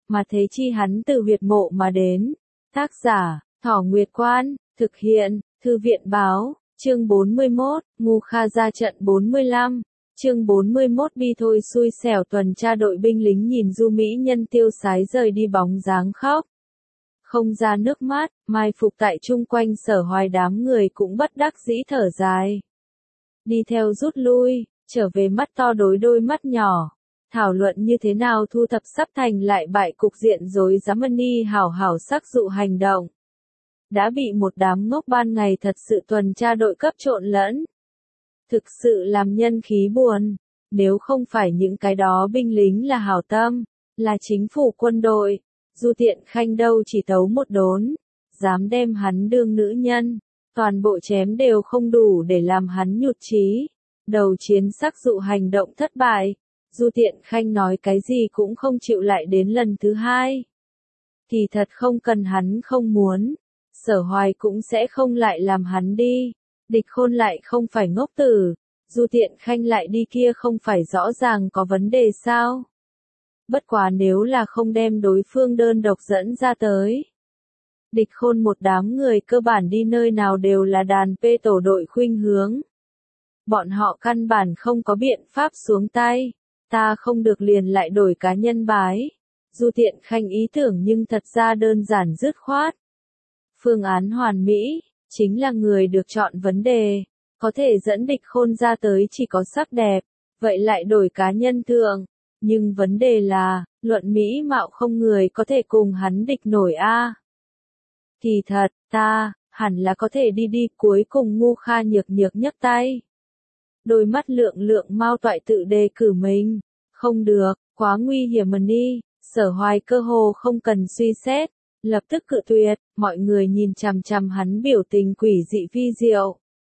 mà thế chi hắn từ huyệt mộ mà đến. Tác giả, Thỏ Nguyệt Quan, thực hiện, Thư viện báo, chương 41, Ngu Kha ra trận 45, chương 41 bi thôi xui xẻo tuần tra đội binh lính nhìn du mỹ nhân tiêu sái rời đi bóng dáng khóc. Không ra nước mắt, mai phục tại chung quanh Sở Hoài đám người cũng bất đắc dĩ thở dài. Đi theo rút lui, trở về mắt to đối đôi mắt nhỏ. Thảo luận như thế nào thu thập sắp thành lại bại cục diện rối rắm ni hảo hảo sắc dụ hành động. Đã bị một đám ngốc ban ngày thật sự tuần tra đội cấp trộn lẫn. Thực sự làm nhân khí buồn, nếu không phải những cái đó binh lính là hảo tâm, là chính phủ quân đội, Du Tiện Khanh đâu chỉ tấu một đốn, dám đem hắn đương nữ nhân, toàn bộ chém đều không đủ để làm hắn nhụt chí. Đầu chiến sắc dụ hành động thất bại, Du Tiện Khanh nói cái gì cũng không chịu lại đến lần thứ hai. Thì thật không cần hắn không muốn, Sở Hoài cũng sẽ không lại làm hắn đi. Địch Khôn lại không phải ngốc tử, Du Tiện Khanh lại đi kia không phải rõ ràng có vấn đề sao? Bất quá nếu là không đem đối phương đơn độc dẫn ra tới. Địch Khôn một đám người cơ bản đi nơi nào đều là đàn pê tổ đội khuynh hướng. Bọn họ căn bản không có biện pháp xuống tay, ta không được liền lại đổi cá nhân bái. Du Tiện Khanh ý tưởng nhưng thật ra đơn giản dứt khoát. Phương án hoàn mỹ, chính là người được chọn vấn đề, có thể dẫn Địch Khôn ra tới chỉ có sắc đẹp, vậy lại đổi cá nhân thường. Nhưng vấn đề là, luận mỹ mạo không người có thể cùng hắn địch nổi a. Thì thật, ta, hẳn là có thể đi cuối cùng Ngu Kha nhược nhấc tay. Đôi mắt lượng mau toại tự đề cử mình. Không được, quá nguy hiểm mà ni, Sở Hoài cơ hồ không cần suy xét, lập tức cự tuyệt, mọi người nhìn chằm chằm hắn biểu tình quỷ dị vi diệu.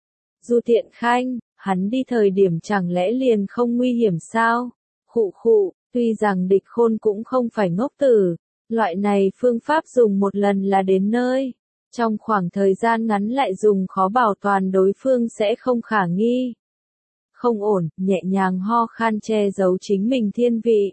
Du Tiện Khanh, hắn đi thời điểm chẳng lẽ liền không nguy hiểm sao? Khụ, tuy rằng Địch Khôn cũng không phải ngốc tử, loại này phương pháp dùng một lần là đến nơi. Trong khoảng thời gian ngắn lại dùng khó bảo toàn đối phương sẽ không khả nghi. Không ổn, nhẹ nhàng ho khan che giấu chính mình thiên vị.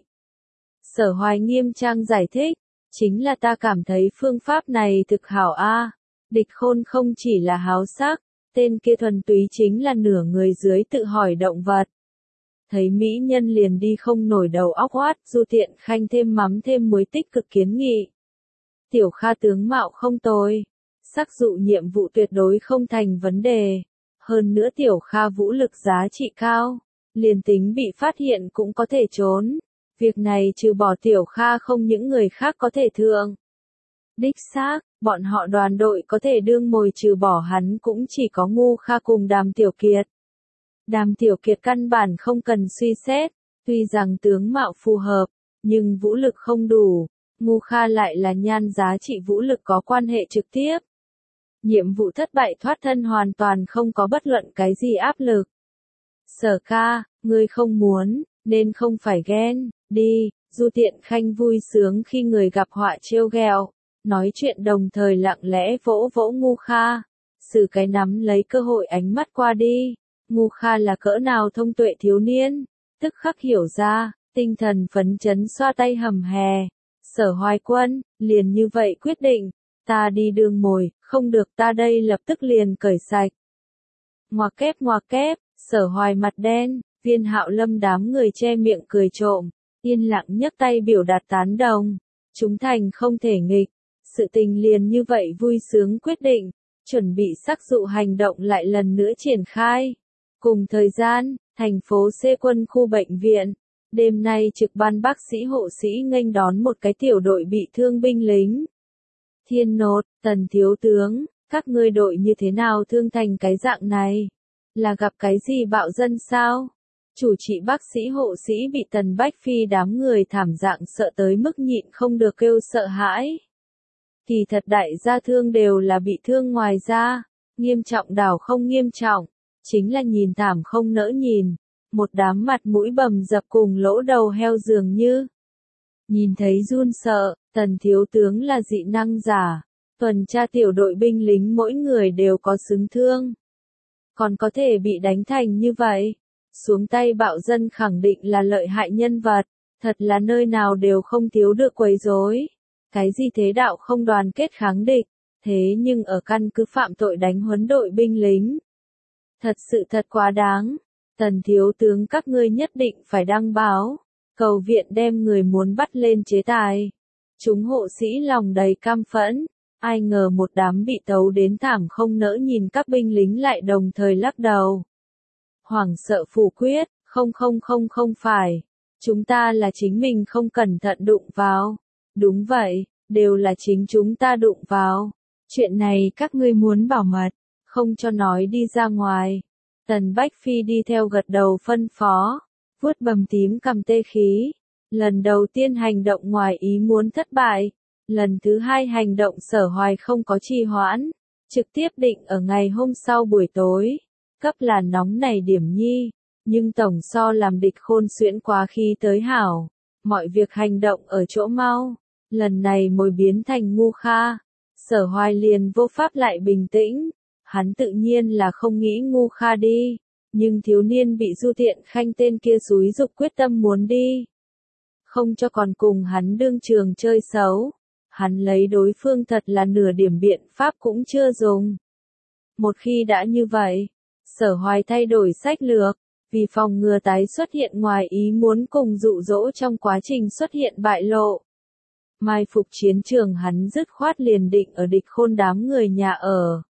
Sở Hoài nghiêm trang giải thích, chính là ta cảm thấy phương pháp này thực hảo a. Địch Khôn không chỉ là háo sắc, tên kia thuần túy chính là nửa người dưới tự hỏi động vật. Thấy mỹ nhân liền đi không nổi đầu óc oát, Du Tiện Khanh thêm mắm thêm muối tích cực kiến nghị. Tiểu Kha tướng mạo không tồi, sắc dụ nhiệm vụ tuyệt đối không thành vấn đề. Hơn nữa Tiểu Kha vũ lực giá trị cao, liền tính bị phát hiện cũng có thể trốn. Việc này trừ bỏ Tiểu Kha không những người khác có thể thường. Đích xác, bọn họ đoàn đội có thể đương mồi trừ bỏ hắn cũng chỉ có Ngu Kha cùng Đàm Tiểu Kiệt. Đàm Tiểu Kiệt căn bản không cần suy xét, tuy rằng tướng mạo phù hợp, nhưng vũ lực không đủ. Ngu Kha lại là nhan giá trị vũ lực có quan hệ trực tiếp. Nhiệm vụ thất bại thoát thân hoàn toàn không có bất luận cái gì áp lực. Sở ca, ngươi không muốn, nên không phải ghen, đi. Du Tiện Khanh vui sướng khi người gặp họa trêu ghẹo, nói chuyện đồng thời lặng lẽ vỗ Ngu Kha, sử cái nắm lấy cơ hội ánh mắt qua đi. Ngu Kha là cỡ nào thông tuệ thiếu niên, tức khắc hiểu ra, tinh thần phấn chấn xoa tay hầm hè. Sở Hoài quân, liền như vậy quyết định, ta đi đường mồi, không được ta đây lập tức liền cởi sạch. Ngoạc kép, Sở Hoài mặt đen, Viên Hạo Lâm đám người che miệng cười trộm, yên lặng nhấc tay biểu đạt tán đồng. Chúng thành không thể nghịch, sự tình liền như vậy vui sướng quyết định, chuẩn bị sắc dụ hành động lại lần nữa triển khai. Cùng thời gian, thành phố C quân khu bệnh viện, đêm nay trực ban bác sĩ hộ sĩ nghênh đón một cái tiểu đội bị thương binh lính. Thiên nột, Tần thiếu tướng, các ngươi đội như thế nào thương thành cái dạng này? Là gặp cái gì bạo dân sao? Chủ trị bác sĩ hộ sĩ bị Tần Bách Phi đám người thảm dạng sợ tới mức nhịn không được kêu sợ hãi. Kỳ thật đại gia thương đều là bị thương ngoài da, nghiêm trọng đảo không nghiêm trọng. Chính là nhìn thảm không nỡ nhìn, một đám mặt mũi bầm dập cùng lỗ đầu heo dường như. Nhìn thấy run sợ, Tần thiếu tướng là dị năng giả, tuần tra tiểu đội binh lính mỗi người đều có xứng thương. Còn có thể bị đánh thành như vậy, xuống tay bạo dân khẳng định là lợi hại nhân vật, Thật là nơi nào đều không thiếu được quấy rối. Cái gì thế đạo không đoàn kết kháng địch, thế nhưng ở căn cứ phạm tội đánh huấn đội binh lính. Thật sự thật quá đáng. Tần thiếu tướng các ngươi nhất định phải đăng báo, cầu viện đem người muốn bắt lên chế tài. Chúng hộ sĩ lòng đầy căm phẫn, ai ngờ một đám bị tấu đến thảm không nỡ nhìn các binh lính lại đồng thời lắc đầu. Hoảng sợ phủ quyết, không phải. Chúng ta là chính mình không cẩn thận đụng vào. Đúng vậy, đều là chính chúng ta đụng vào. Chuyện này các ngươi muốn bảo mật, không cho nói đi ra ngoài. Tần Bách Phi đi theo gật đầu phân phó, vuốt bầm tím cầm tê khí. Lần đầu tiên hành động ngoài ý muốn thất bại. Lần thứ hai hành động Sở Hoài không có trì hoãn, trực tiếp định ở ngày hôm sau buổi tối. Cấp là nóng này điểm nhi, nhưng tổng so làm địch khôn xuyễn quá khi tới hảo. Mọi việc hành động ở chỗ mau, lần này mồi biến thành ngu kha. Sở Hoài liền vô pháp lại bình tĩnh, hắn tự nhiên là không nghĩ ngu kha đi, nhưng thiếu niên bị Du Thiện Khanh tên kia xúi dục quyết tâm muốn đi. Không cho còn cùng hắn đương trường chơi xấu, hắn lấy đối phương thật là nửa điểm biện pháp cũng chưa dùng. Một khi đã như vậy, Sở Hoài thay đổi sách lược, vì phòng ngừa tái xuất hiện ngoài ý muốn cùng dụ dỗ trong quá trình xuất hiện bại lộ. Mai phục chiến trường hắn dứt khoát liền định ở địch khôn đám người nhà ở.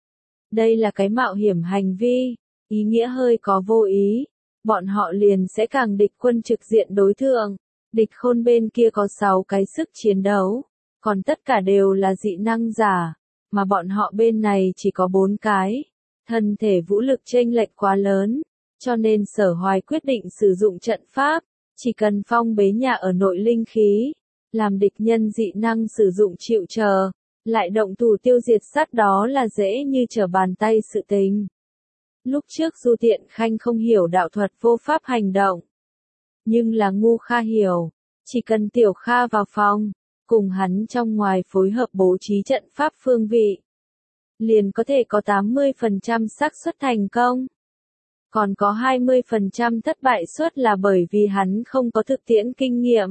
Đây là cái mạo hiểm hành vi, ý nghĩa hơi có vô ý, bọn họ liền sẽ càng địch quân trực diện đối thượng. Địch khôn bên kia có 6 cái sức chiến đấu, còn tất cả đều là dị năng giả, mà bọn họ bên này chỉ có 4 cái. Thân thể vũ lực chênh lệch quá lớn, cho nên Sở Hoài quyết định sử dụng trận pháp, chỉ cần phong bế nhà ở nội linh khí, làm địch nhân dị năng sử dụng chịu chờ, lại động thủ tiêu diệt sát đó là dễ như trở bàn tay sự tình. Lúc trước Du Thiện Khanh không hiểu đạo thuật vô pháp hành động, nhưng là ngu kha hiểu, chỉ cần tiểu kha vào phòng, cùng hắn trong ngoài phối hợp bố trí trận pháp phương vị, liền có thể có 80% xác suất thành công. Còn có 20% thất bại suất là bởi vì hắn không có thực tiễn kinh nghiệm.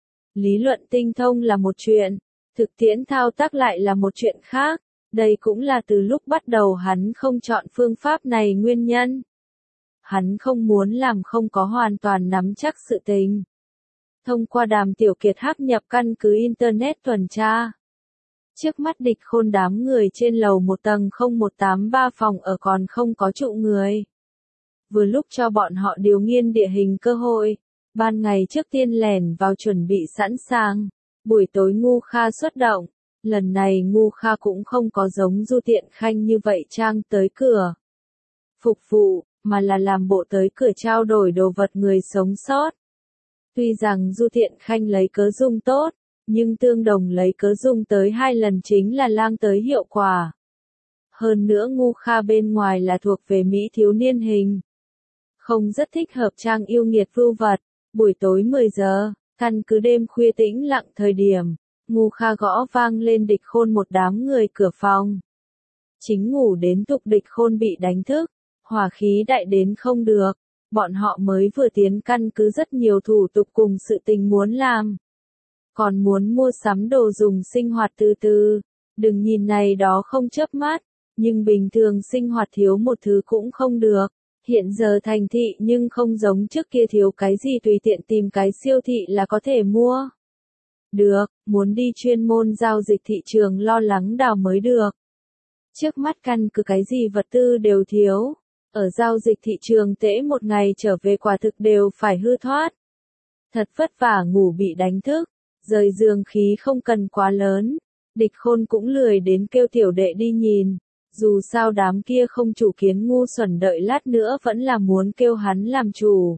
Lý luận tinh thông là một chuyện, thực tiễn thao tác lại là một chuyện khác, đây cũng là từ lúc bắt đầu hắn không chọn phương pháp này nguyên nhân. Hắn không muốn làm không có hoàn toàn nắm chắc sự tình. Thông qua Đàm Tiểu Kiệt hắc nhập căn cứ Internet tuần tra. Trước mắt địch khôn đám người trên lầu 1 tầng 0183 phòng ở còn không có trụ người. Vừa lúc cho bọn họ điều nghiên địa hình cơ hội, ban ngày trước tiên lẻn vào chuẩn bị sẵn sàng, buổi tối ngu kha xuất động, lần này ngu kha cũng không có giống Du Thiện Khanh như vậy trang tới cửa phục vụ, mà là làm bộ tới cửa trao đổi đồ vật người sống sót. Tuy rằng Du Thiện Khanh lấy cớ dung tốt, nhưng tương đồng lấy cớ dung tới 2 lần chính là lang tới hiệu quả. Hơn nữa ngu kha bên ngoài là thuộc về Mỹ thiếu niên hình. Không rất thích hợp trang yêu nghiệt vưu vật. Buổi tối 10 giờ, căn cứ đêm khuya tĩnh lặng thời điểm, ngu kha gõ vang lên địch khôn một đám người cửa phòng. Chính ngủ đến tục địch khôn bị đánh thức, hỏa khí đại đến không được, bọn họ mới vừa tiến căn cứ rất nhiều thủ tục cùng sự tình muốn làm. Còn muốn mua sắm đồ dùng sinh hoạt từ từ, đừng nhìn này đó không chớp mắt, nhưng bình thường sinh hoạt thiếu một thứ cũng không được. Hiện giờ thành thị nhưng không giống trước kia thiếu cái gì tùy tiện tìm cái siêu thị là có thể mua. Được, muốn đi chuyên môn giao dịch thị trường lo lắng đào mới được. Trước mắt căn cứ cái gì vật tư đều thiếu. Ở giao dịch thị trường tễ một ngày trở về quả thực đều phải hư thoát. Thật vất vả ngủ bị đánh thức, rời giường khí không cần quá lớn. Địch khôn cũng lười đến kêu tiểu đệ đi nhìn. Dù sao đám kia không chủ kiến ngu xuẩn đợi lát nữa vẫn là muốn kêu hắn làm chủ.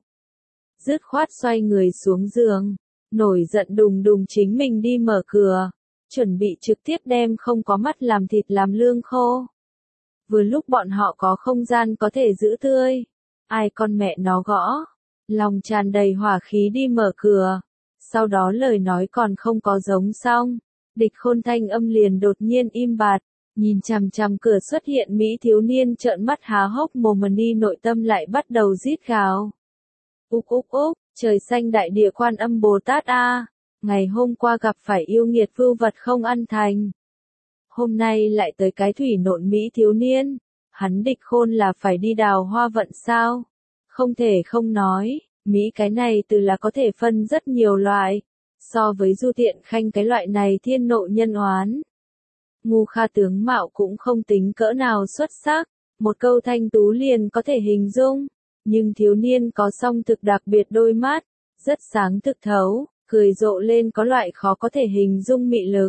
Dứt khoát xoay người xuống giường, nổi giận đùng đùng chính mình đi mở cửa, chuẩn bị trực tiếp đem không có mắt làm thịt làm lương khô. Vừa lúc bọn họ có không gian có thể giữ tươi, ai con mẹ nó gõ, lòng tràn đầy hỏa khí đi mở cửa, sau đó lời nói còn không có giống xong, địch khôn thanh âm liền đột nhiên im bặt. Nhìn chằm chằm cửa xuất hiện Mỹ thiếu niên trợn mắt há hốc mồm, đi nội tâm lại bắt đầu rít gào. Úc úc úc, Trời xanh đại địa Quan Âm Bồ Tát a, ngày hôm qua gặp phải yêu nghiệt vưu vật không ăn thành. Hôm nay lại tới cái thủy nộn Mỹ thiếu niên, hắn Địch Khôn là phải đi đào hoa vận sao? Không thể không nói, Mỹ cái này từ là có thể phân rất nhiều loại, so với Du Tiện Khanh cái loại này thiên nộ nhân oán. Ngu Kha tướng mạo cũng không tính cỡ nào xuất sắc, một câu thanh tú liền có thể hình dung, nhưng thiếu niên có song thực đặc biệt đôi mắt, rất sáng thực thấu, cười rộ lên có loại khó có thể hình dung mị lực.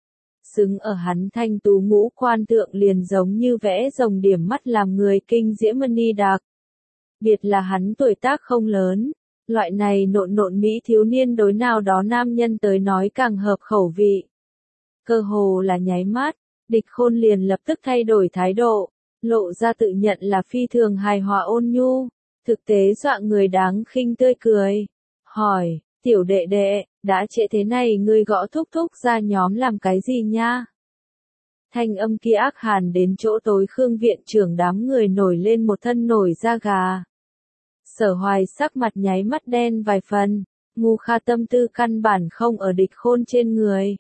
Xứng ở hắn thanh tú ngũ quan tượng liền giống như vẽ rồng điểm mắt làm người kinh diễm mani đặc. Biệt là hắn tuổi tác không lớn, loại này nộn nộn Mỹ thiếu niên đối nào đó nam nhân tới nói càng hợp khẩu vị. Cơ hồ là nháy mắt, Địch Khôn liền lập tức thay đổi thái độ, lộ ra tự nhận là phi thường hài hòa ôn nhu, thực tế dọa người đáng khinh tươi cười. Hỏi, tiểu đệ đệ, đã trễ thế này ngươi gõ thúc thúc ra nhóm làm cái gì nha? Thanh âm kia ác hàn đến chỗ tối Khương viện trưởng đám người nổi lên một thân nổi da gà. Sở Hoài sắc mặt nháy mắt đen vài phần, Ngu Kha tâm tư căn bản không ở Địch Khôn trên người.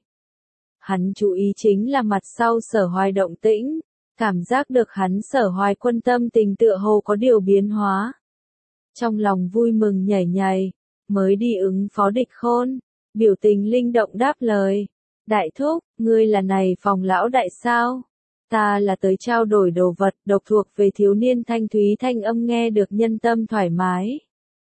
Hắn chú ý chính là mặt sau Sở Hoài động tĩnh, cảm giác được hắn Sở Hoài quân tâm tình tựa hồ có điều biến hóa. Trong lòng vui mừng nhảy nhảy, mới đi ứng phó Địch Khôn, biểu tình linh động đáp lời. Đại thúc, ngươi là này phòng lão đại sao? Ta là tới trao đổi đồ vật độc thuộc về thiếu niên thanh thúy thanh âm nghe được nhân tâm thoải mái.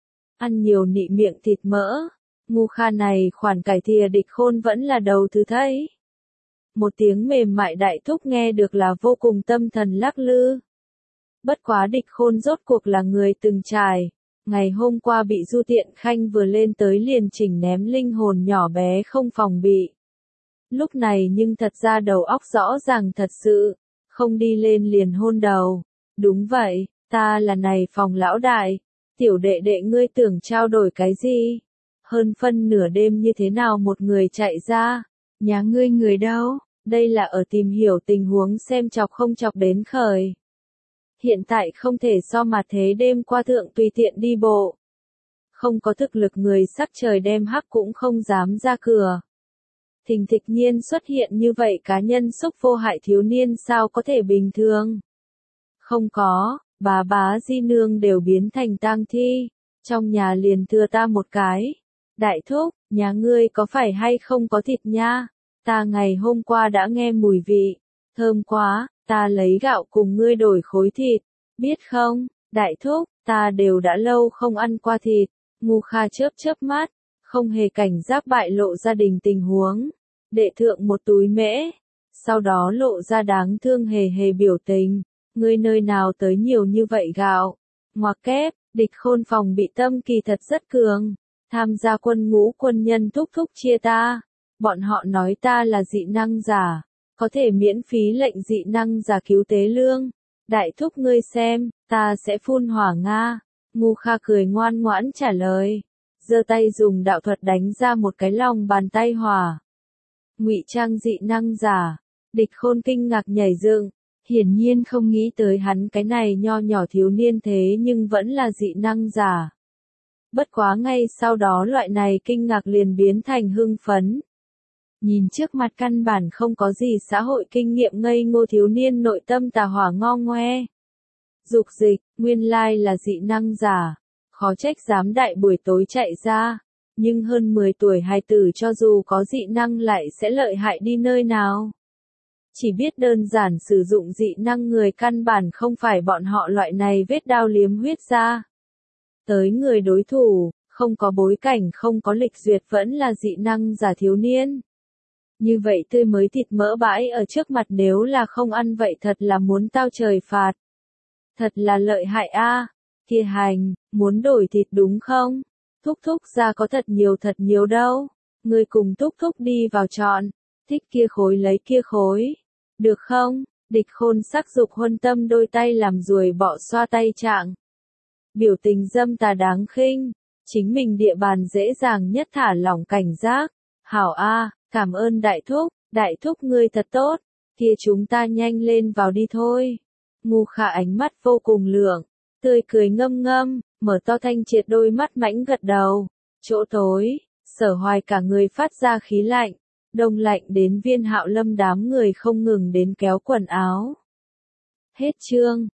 Ăn nhiều nị miệng thịt mỡ, Ngu Kha này khoản cải thìa Địch Khôn vẫn là đầu thứ thấy. Một tiếng mềm mại đại thúc nghe được là vô cùng tâm thần lắc lư. Bất quá Địch Khôn rốt cuộc là người từng trải. Ngày hôm qua bị Du Tiện Khanh vừa lên tới liền chỉnh ném linh hồn nhỏ bé không phòng bị. Lúc này nhưng thật ra đầu óc rõ ràng thật sự, không đi lên liền hôn đầu. Đúng vậy, ta là này phòng lão đại, tiểu đệ đệ ngươi tưởng trao đổi cái gì? Hơn phân nửa đêm như thế nào một người chạy ra, nhà ngươi người đâu? Đây là ở tìm hiểu tình huống xem chọc không chọc đến khởi. Hiện tại không thể so mà thế đêm qua thượng tùy tiện đi bộ. Không có thực lực người sắc trời đem hắc cũng không dám ra cửa. Thình thịch nhiên xuất hiện như vậy cá nhân xúc vô hại thiếu niên sao có thể bình thường. Không có, bá di nương đều biến thành tang thi, trong nhà liền thừa ta một cái. Đại thúc, nhà ngươi có phải hay không có thịt nha? Ta ngày hôm qua đã nghe mùi vị, thơm quá, ta lấy gạo cùng ngươi đổi khối thịt, biết không, đại thúc, ta đều đã lâu không ăn qua thịt. Ngu Kha chớp chớp mắt, không hề cảnh giác bại lộ gia đình tình huống, đệ thượng một túi mễ, sau đó lộ ra đáng thương hề hề biểu tình, ngươi nơi nào tới nhiều như vậy gạo, ngoặc kép, Địch Khôn phòng bị tâm kỳ thật rất cường, tham gia quân ngũ quân nhân thúc thúc chia ta, bọn họ nói ta là dị năng giả, có thể miễn phí lệnh dị năng giả cứu tế lương, đại thúc ngươi xem, ta sẽ phun hỏa Nga. Ngu Kha cười ngoan ngoãn trả lời, giơ tay dùng đạo thuật đánh ra một cái lòng bàn tay hỏa. Ngụy trang dị năng giả, Địch Khôn kinh ngạc nhảy dựng, hiển nhiên không nghĩ tới hắn cái này nho nhỏ thiếu niên thế nhưng vẫn là dị năng giả. Bất quá ngay sau đó loại này kinh ngạc liền biến thành hưng phấn. Nhìn trước mặt căn bản không có gì xã hội kinh nghiệm ngây ngô thiếu niên nội tâm tà hỏa ngo ngoe. Dục dịch, nguyên lai là dị năng giả, khó trách dám đại buổi tối chạy ra, nhưng hơn 10 tuổi hài tử cho dù có dị năng lại sẽ lợi hại đi nơi nào. Chỉ biết đơn giản sử dụng dị năng người căn bản không phải bọn họ loại này vết đao liếm huyết ra. Tới người đối thủ, không có bối cảnh không có lịch duyệt vẫn là dị năng giả thiếu niên. Như vậy tươi mới thịt mỡ bãi ở trước mặt nếu là không ăn vậy thật là muốn tao trời phạt. Thật là lợi hại a, Kia hành, muốn đổi thịt đúng không? Thúc thúc ra có thật nhiều đâu. Ngươi cùng thúc thúc đi vào chọn, thích kia khối lấy kia khối. Được không? Địch Khôn sắc dục huân tâm đôi tay làm ruồi bọ xoa tay trạng. Biểu tình dâm tà đáng khinh, chính mình địa bàn dễ dàng nhất thả lỏng cảnh giác. Hảo a, cảm ơn đại thúc ngươi thật tốt, kia chúng ta nhanh lên vào đi thôi. Ngu Kha ánh mắt vô cùng lượng, tươi cười ngâm ngâm, mở to thanh triệt đôi mắt mãnh gật đầu. Chỗ tối, Sở Hoài cả người phát ra khí lạnh, đông lạnh đến Viên Hạo Lâm đám người không ngừng đến kéo quần áo. Hết chương.